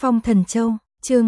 Phong Thần Châu, chương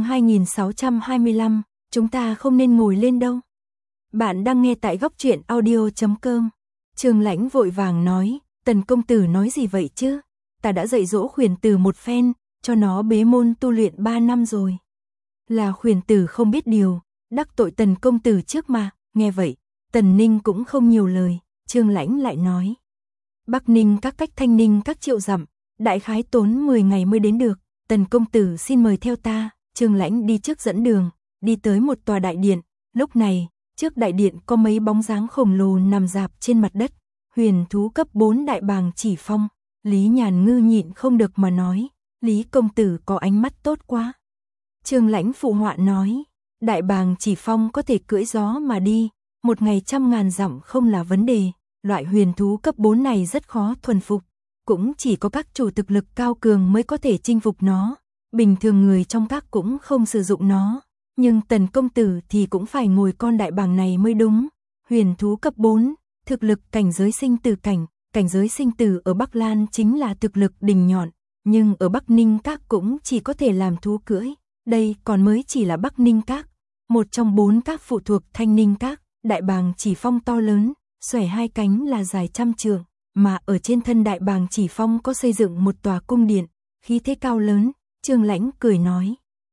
2625, chúng ta không nên ngồi lên đâu. Bạn đang nghe tại góc truyện audio.com. Trương Lãnh vội vàng nói, Tần công tử nói gì vậy chứ? Ta đã dạy dỗ Khuyển Tử một phen, cho nó bế môn tu luyện 3 năm rồi. Là Khuyển Tử không biết điều, đắc tội Tần công tử trước mà. Nghe vậy, Tần Ninh cũng không nhiều lời. Trương Lãnh lại nói, Bắc Ninh các cách Thanh Ninh các triệu dặm, đại khái tốn 10 ngày mới đến được. Tần công tử xin mời theo ta. Trương Lãnh đi trước dẫn đường, đi tới một tòa đại điện. Lúc này, trước đại điện có mấy bóng dáng khổng lồ nằm rạp trên mặt đất. Huyền thú cấp 4 đại bàng chỉ phong. Lý Nhàn Ngư nhịn không được mà nói, Lý công tử có ánh mắt tốt quá. Trương Lãnh phụ họa nói, đại bàng chỉ phong có thể cưỡi gió mà đi, một ngày 100.000 dặm không là vấn đề. Loại huyền thú cấp 4 này rất khó thuần phục, cũng chỉ có các chủ thực lực cao cường mới có thể chinh phục nó. Bình thường người trong các cũng không sử dụng nó, nhưng Tần công tử thì cũng phải ngồi con đại bàng này mới đúng. Huyền thú cấp 4, thực lực cảnh giới sinh tử cảnh, cảnh giới sinh tử ở Bắc Lan chính là thực lực đỉnh nhọn, nhưng ở Bắc Ninh các cũng chỉ có thể làm thú cưỡi. Đây còn mới chỉ là Bắc Ninh các, một trong 4 các phụ thuộc Thanh Ninh các. Đại bàng chỉ phong to lớn, xòe hai cánh là dài 100 trượng, mà ở trên thân đại bàng chỉ phong có xây dựng một tòa cung điện, khí thế cao lớn. Trương Lãnh cười nói,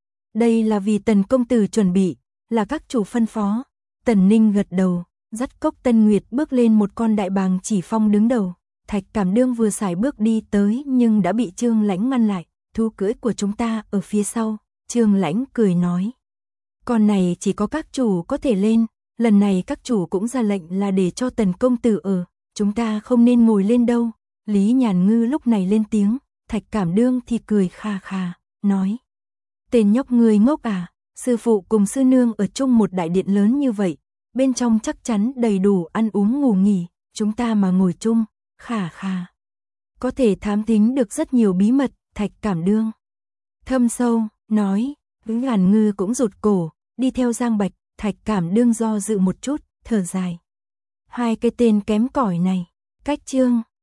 đây là vì Tần công tử chuẩn bị, là các chủ phân phó. Tần Ninh gật đầu, dắt Cốc Tân Nguyệt bước lên một con đại bàng chỉ phong đứng đầu. Thạch Cảm Đương vừa sải bước đi tới nhưng đã bị Trương Lãnh ngăn lại. Thú cưỡi của chúng ta ở phía sau. Trương Lãnh cười nói, con này chỉ có các chủ có thể lên, lần này các chủ cũng ra lệnh là để cho Tần công tử ở, chúng ta không nên ngồi lên đâu. Lý Nhàn Ngư lúc này lên tiếng, Thạch Cảm Đương thì cười kha kha, nói, tên nhóc người ngốc à, sư phụ cùng sư nương ở chung một đại điện lớn như vậy, bên trong chắc chắn đầy đủ ăn uống ngủ nghỉ, chúng ta mà ngồi chung, khà khà, có thể thám thính được rất nhiều bí mật. Thạch Cảm Đương thâm sâu, nói, Nhàn Ngư cũng rụt cổ, đi theo Giang Bạch. Thạch Cảm Đương do dự một chút, thở dài, hai cái tên kém cỏi này, cách Trương